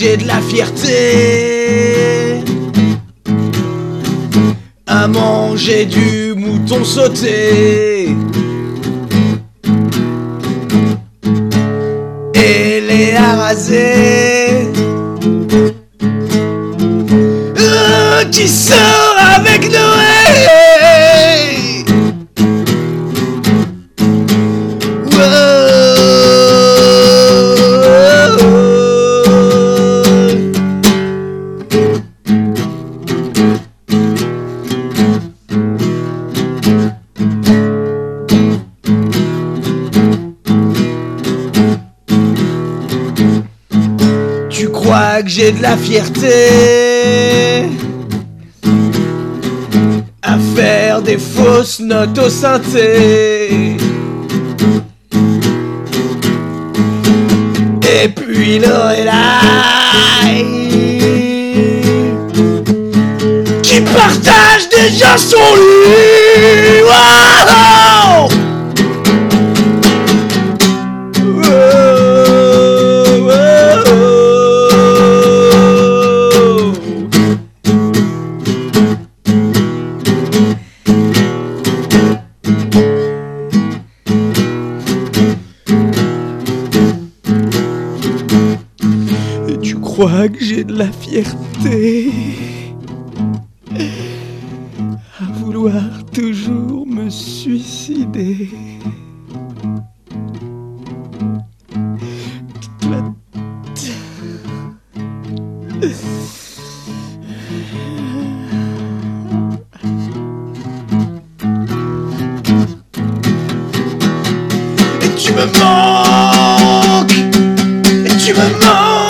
j'ai de la fierté à manger du mouton sauté et les raser. Qui sort avec Noé? Tu crois que j'ai de la fierté à faire des fausses notes au synthé et puis l'oreille qui partage déjà son lit. Wow! Tu crois que j'ai de la fierté à vouloir toujours me suicider? Et tu me manques, et tu me manques.